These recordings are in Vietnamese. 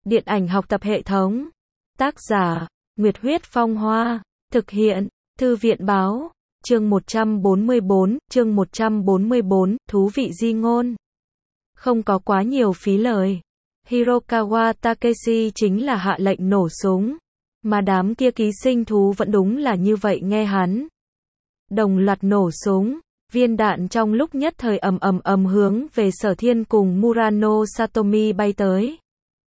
Điện ảnh học tập hệ thống. Tác giả, Nguyệt Huyết Phong Hoa. Thực hiện, Thư viện Báo. Chương 144, thú vị di ngôn. Không có quá nhiều phí lời. Hirokawa Takeshi chính là hạ lệnh nổ súng. Mà đám kia ký sinh thú vẫn đúng là như vậy nghe hắn. Đồng loạt nổ súng. Viên đạn trong lúc nhất thời ầm hướng về Sở Thiên cùng Murano Satomi bay tới.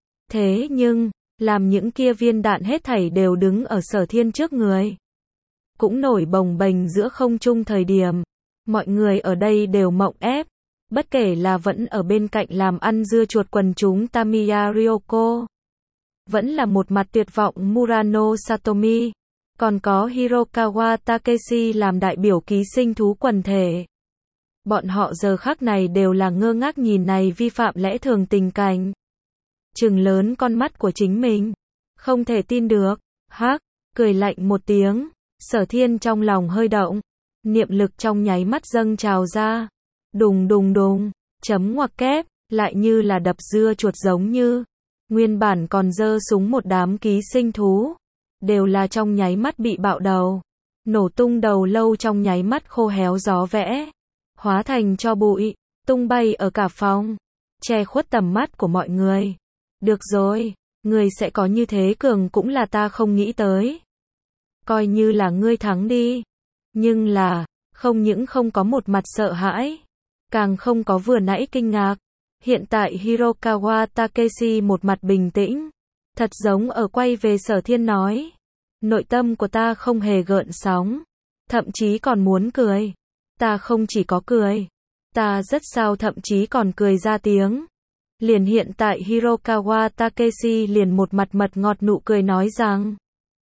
Thế nhưng, làm những kia viên đạn hết thảy đều đứng ở Sở Thiên trước người. Cũng nổi bồng bềnh giữa không trung thời điểm. Mọi người ở đây đều mộng ép. Bất kể là vẫn ở bên cạnh làm ăn dưa chuột quần chúng Tamiya Ryoko. Vẫn là một mặt tuyệt vọng Murano Satomi. Còn có Hirokawa Takeshi làm đại biểu ký sinh thú quần thể. Bọn họ giờ khắc này đều là ngơ ngác nhìn này vi phạm lẽ thường tình cảnh. Trừng lớn con mắt của chính mình. Không thể tin được. Hắc, cười lạnh một tiếng. Sở Thiên trong lòng hơi động. Niệm lực trong nháy mắt dâng trào ra. Đùng đùng đùng. Chấm ngoặc kép. Lại như là đập dưa chuột giống như. Nguyên bản còn giơ súng một đám ký sinh thú. Đều là trong nháy mắt bị bạo đầu. Nổ tung đầu lâu trong nháy mắt khô héo gió vẽ. Hóa thành tro bụi. Tung bay ở cả phòng. Che khuất tầm mắt của mọi người. Được rồi. Người sẽ có như thế cường cũng là ta không nghĩ tới. Coi như là ngươi thắng đi. Nhưng là, không những không có một mặt sợ hãi. Càng không có vừa nãy kinh ngạc. Hiện tại Hirokawa Takeshi một mặt bình tĩnh. Thật giống ở quay về Sở Thiên nói. Nội tâm của ta không hề gợn sóng. Thậm chí còn muốn cười. Ta không chỉ có cười. Ta rất sao thậm chí còn cười ra tiếng. Liền hiện tại Hirokawa Takeshi liền một mặt mật ngọt nụ cười nói rằng.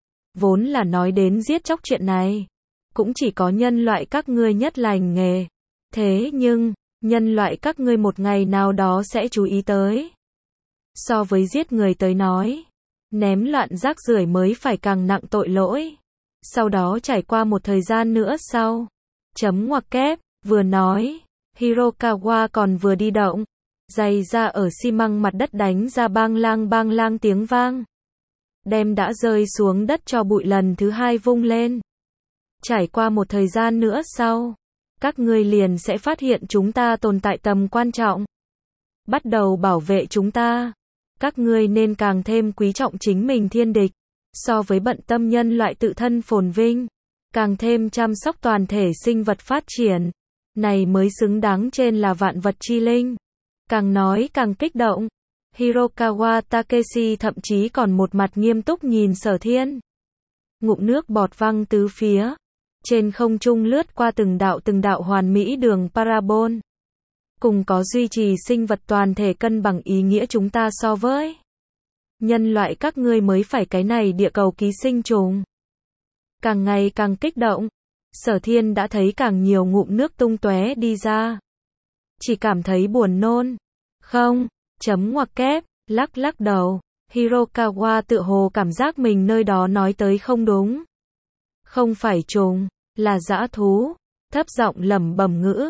Vốn là nói đến giết chóc chuyện này. Cũng chỉ có nhân loại các ngươi nhất lành nghề. Thế nhưng, nhân loại các ngươi một ngày nào đó sẽ chú ý tới. So với giết người tới nói. Ném loạn rác rưởi mới phải càng nặng tội lỗi. Sau đó trải qua một thời gian nữa sau. Chấm ngoặc kép, vừa nói. Hirokawa còn vừa đi động. Giày ra ở xi măng mặt đất đánh ra bang lang tiếng vang. Đem đã rơi xuống đất cho bụi lần thứ hai vung lên. Trải qua một thời gian nữa sau. Các ngươi liền sẽ phát hiện chúng ta tồn tại tầm quan trọng. Bắt đầu bảo vệ chúng ta. Các ngươi nên càng thêm quý trọng chính mình thiên địch. So với bận tâm nhân loại tự thân phồn vinh. Càng thêm chăm sóc toàn thể sinh vật phát triển. Này mới xứng đáng trên là vạn vật chi linh. Càng nói càng kích động. Hirokawa Takeshi thậm chí còn một mặt nghiêm túc nhìn Sở Thiên. Ngụm nước bọt văng tứ phía. Trên không trung lướt qua từng đạo hoàn mỹ đường parabol. Cùng có duy trì sinh vật toàn thể cân bằng ý nghĩa chúng ta so với. Nhân loại các ngươi mới phải cái này địa cầu ký sinh trùng. Càng ngày càng kích động. Sở Thiên đã thấy càng nhiều ngụm nước tung tóe đi ra. Chỉ cảm thấy buồn nôn. Không, chấm ngoặc kép, lắc đầu. Hirokawa tựa hồ cảm giác mình nơi đó nói tới không đúng. Không phải trùng, là dã thú. Thấp giọng lẩm bẩm ngữ.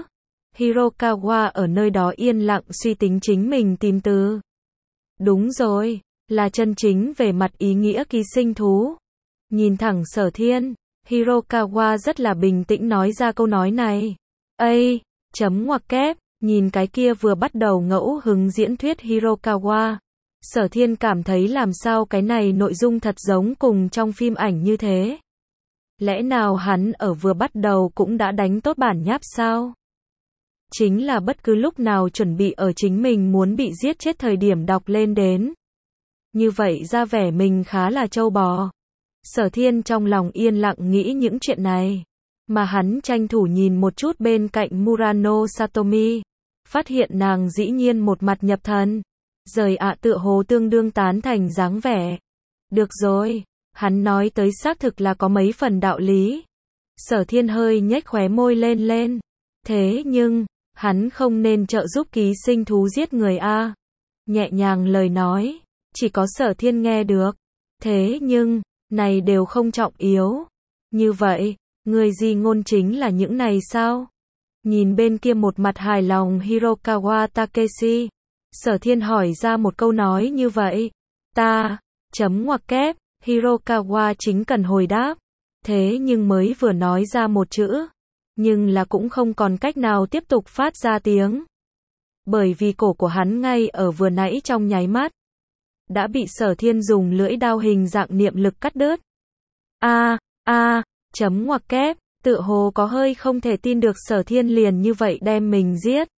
Hirokawa ở nơi đó yên lặng suy tính chính mình tìm từ. Đúng rồi, là chân chính về mặt ý nghĩa ký sinh thú. Nhìn thẳng Sở Thiên, Hirokawa rất là bình tĩnh nói ra câu nói này. Ây, chấm ngoặc kép, nhìn cái kia vừa bắt đầu ngẫu hứng diễn thuyết Hirokawa. Sở Thiên cảm thấy làm sao cái này nội dung thật giống cùng trong phim ảnh như thế. Lẽ nào hắn ở vừa bắt đầu cũng đã đánh tốt bản nháp sao? Chính là bất cứ lúc nào chuẩn bị ở chính mình muốn bị giết chết thời điểm đọc lên đến. Như vậy ra vẻ mình khá là trâu bò. Sở Thiên trong lòng yên lặng nghĩ những chuyện này. Mà hắn tranh thủ nhìn một chút bên cạnh Murano Satomi. Phát hiện nàng dĩ nhiên một mặt nhập thần. Rời ạ tựa hồ tương đương tán thành dáng vẻ. Được rồi, hắn nói tới xác thực là có mấy phần đạo lý. Sở Thiên hơi nhếch khóe môi lên. Thế nhưng, hắn không nên trợ giúp ký sinh thú giết người a. Nhẹ nhàng lời nói, chỉ có Sở Thiên nghe được. Thế nhưng, này đều không trọng yếu. Như vậy, người gì ngôn chính là những này sao? Nhìn bên kia một mặt hài lòng Hirokawa Takeshi. Sở Thiên hỏi ra một câu nói như vậy. Ta, chấm ngoặc kép, Hirokawa chính cần hồi đáp. Thế nhưng mới vừa nói ra một chữ, nhưng là cũng không còn cách nào tiếp tục phát ra tiếng. Bởi vì cổ của hắn ngay ở vừa nãy trong nháy mắt, đã bị Sở Thiên dùng lưỡi đao hình dạng niệm lực cắt đứt. Chấm ngoặc kép, tựa hồ có hơi không thể tin được Sở Thiên liền như vậy đem mình giết.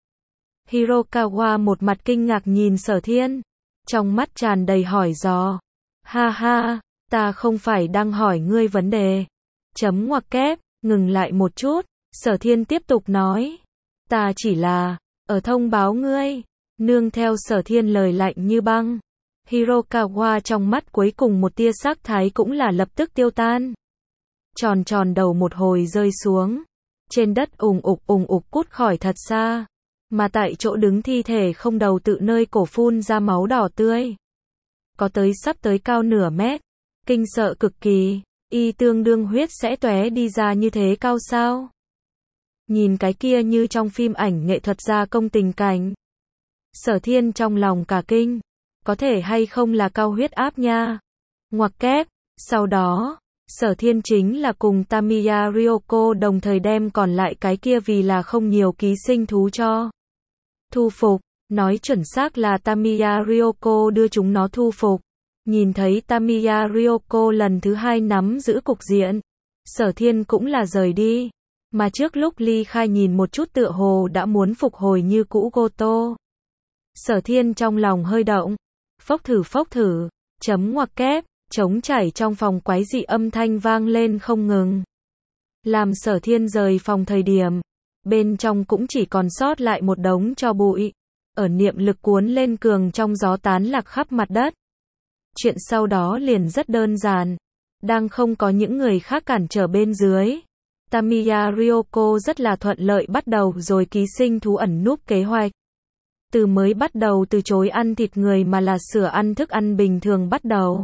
Hirokawa một mặt kinh ngạc nhìn Sở Thiên, trong mắt tràn đầy hỏi dò. Ha ha, ta không phải đang hỏi ngươi vấn đề. Chấm ngoặc kép, ngừng lại một chút, Sở Thiên tiếp tục nói. Ta chỉ là, ở thông báo ngươi. Nương theo Sở Thiên lời lạnh như băng. Hirokawa trong mắt cuối cùng một tia sắc thái cũng là lập tức tiêu tan. Tròn tròn đầu một hồi rơi xuống. Trên đất ùng ục cút khỏi thật xa. Mà tại chỗ đứng thi thể không đầu tự nơi cổ phun ra máu đỏ tươi. Có tới sắp tới cao nửa mét. Kinh sợ cực kỳ. Y tương đương huyết sẽ tóe đi ra như thế cao sao? Nhìn cái kia như trong phim ảnh nghệ thuật gia công tình cảnh. Sở Thiên trong lòng cả kinh. Có thể hay không là cao huyết áp nha. Ngoặc kép. Sau đó, Sở Thiên chính là cùng Tamiya Ryoko đồng thời đem còn lại cái kia vì là không nhiều ký sinh thú cho thu phục. Nói chuẩn xác là Tamiya Ryoko đưa chúng nó thu phục. Nhìn thấy Tamiya Ryoko lần thứ hai nắm giữ cục diện, Sở Thiên cũng là rời đi. Mà trước lúc ly khai nhìn một chút tựa hồ đã muốn phục hồi như cũ Goto. Sở Thiên trong lòng hơi động. Phốc thử, chấm ngoặc kép, trống chảy trong phòng quái dị âm thanh vang lên không ngừng. Làm Sở Thiên rời phòng thời điểm, bên trong cũng chỉ còn sót lại một đống tro bụi. Ở niệm lực cuốn lên cường trong gió tán lạc khắp mặt đất. Chuyện sau đó liền rất đơn giản. Đang không có những người khác cản trở bên dưới. Tamiya Ryoko rất là thuận lợi bắt đầu rồi ký sinh thú ẩn núp kế hoạch. Từ mới bắt đầu từ chối ăn thịt người mà là sửa ăn thức ăn bình thường bắt đầu.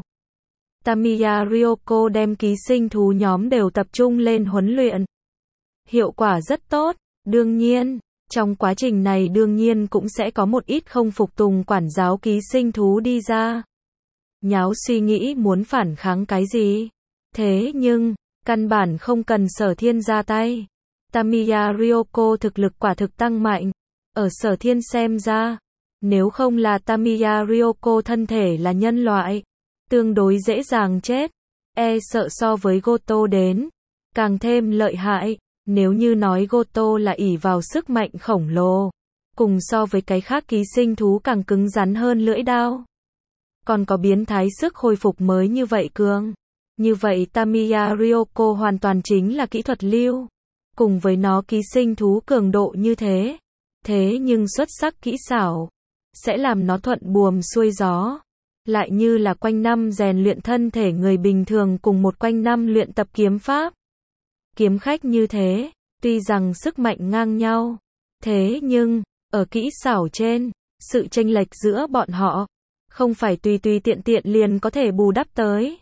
Tamiya Ryoko đem ký sinh thú nhóm đều tập trung lên huấn luyện. Hiệu quả rất tốt, đương nhiên. Trong quá trình này đương nhiên cũng sẽ có một ít không phục tùng quản giáo ký sinh thú đi ra. Nháo suy nghĩ muốn phản kháng cái gì. Thế nhưng, căn bản không cần Sở Thiên ra tay. Tamiya Ryoko thực lực quả thực tăng mạnh. Ở Sở Thiên xem ra, nếu không là Tamiya Ryoko thân thể là nhân loại, tương đối dễ dàng chết. E sợ so với Goto đến, càng thêm lợi hại. Nếu như nói Goto là ỷ vào sức mạnh khổng lồ, cùng so với cái khác ký sinh thú càng cứng rắn hơn lưỡi đao. Còn có biến thái sức hồi phục mới như vậy cường. Như vậy Tamiya Ryoko hoàn toàn chính là kỹ thuật lưu. Cùng với nó ký sinh thú cường độ như thế. Thế nhưng xuất sắc kỹ xảo, sẽ làm nó thuận buồm xuôi gió. Lại như là quanh năm rèn luyện thân thể người bình thường cùng một quanh năm luyện tập kiếm pháp. Kiếm khách như thế, tuy rằng sức mạnh ngang nhau, thế nhưng, ở kỹ xảo trên, sự chênh lệch giữa bọn họ, không phải tùy tiện liền có thể bù đắp tới.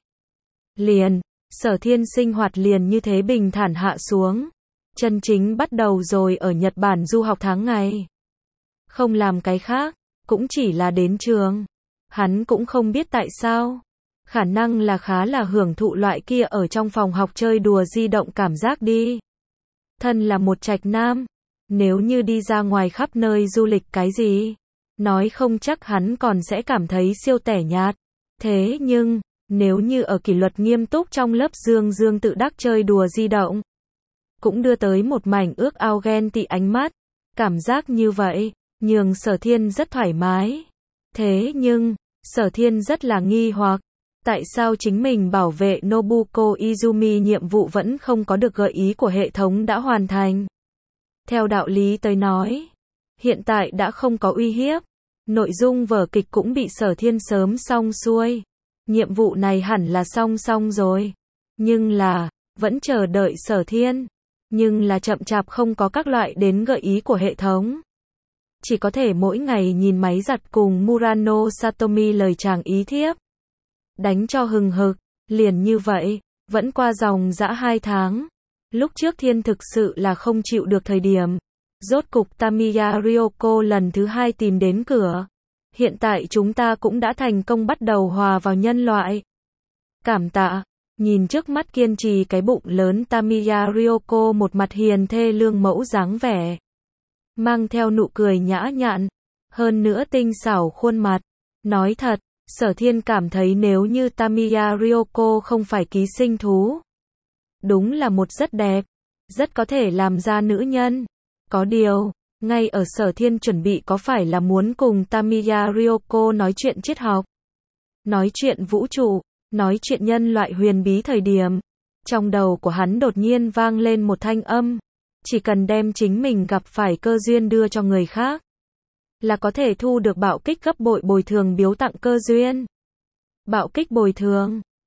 Sở Thiên sinh hoạt liền như thế bình thản hạ xuống. Chân chính bắt đầu rồi ở Nhật Bản du học tháng ngày. Không làm cái khác, cũng chỉ là đến trường. Hắn cũng không biết tại sao. Khả năng là khá là hưởng thụ loại kia ở trong phòng học chơi đùa di động cảm giác đi. Thân là một trạch nam, nếu như đi ra ngoài khắp nơi du lịch cái gì, nói không chắc hắn còn sẽ cảm thấy siêu tẻ nhạt. Thế nhưng, nếu như ở kỷ luật nghiêm túc trong lớp dương tự đắc chơi đùa di động, cũng đưa tới một mảnh ước ao ghen tị ánh mắt. Cảm giác như vậy, nhường Sở Thiên rất thoải mái. Thế nhưng, Sở Thiên rất là nghi hoặc. Tại sao chính mình bảo vệ Nobuko Izumi nhiệm vụ vẫn không có được gợi ý của hệ thống đã hoàn thành? Theo đạo lý tới nói, hiện tại đã không có uy hiếp. Nội dung vở kịch cũng bị Sở Thiên sớm xong xuôi. Nhiệm vụ này hẳn là xong rồi. Nhưng là, vẫn chờ đợi Sở Thiên. Nhưng là chậm chạp không có các loại đến gợi ý của hệ thống. Chỉ có thể mỗi ngày nhìn máy giặt cùng Murano Satomi lời chàng ý thiếp. Đánh cho hừng hực, liền như vậy, vẫn qua dòng dã 2 tháng. Lúc trước Thiên thực sự là không chịu được thời điểm. Rốt cục Tamiya Ryoko lần thứ 2 tìm đến cửa. Hiện tại chúng ta cũng đã thành công bắt đầu hòa vào nhân loại. Cảm tạ. Nhìn trước mắt kiên trì cái bụng lớn Tamiya Ryoko một mặt hiền thê lương mẫu dáng vẻ. Mang theo nụ cười nhã nhặn. Hơn nữa tinh xảo khuôn mặt. Nói thật, Sở Thiên cảm thấy nếu như Tamiya Ryoko không phải ký sinh thú. Đúng là một rất đẹp. Rất có thể làm ra nữ nhân. Có điều, ngay ở Sở Thiên chuẩn bị có phải là muốn cùng Tamiya Ryoko nói chuyện triết học. Nói chuyện vũ trụ. Nói chuyện nhân loại huyền bí thời điểm. Trong đầu của hắn đột nhiên vang lên một thanh âm. Chỉ cần đem chính mình gặp phải cơ duyên đưa cho người khác. Là có thể thu được bạo kích gấp bội bồi thường biếu tặng cơ duyên. Bạo kích bồi thường.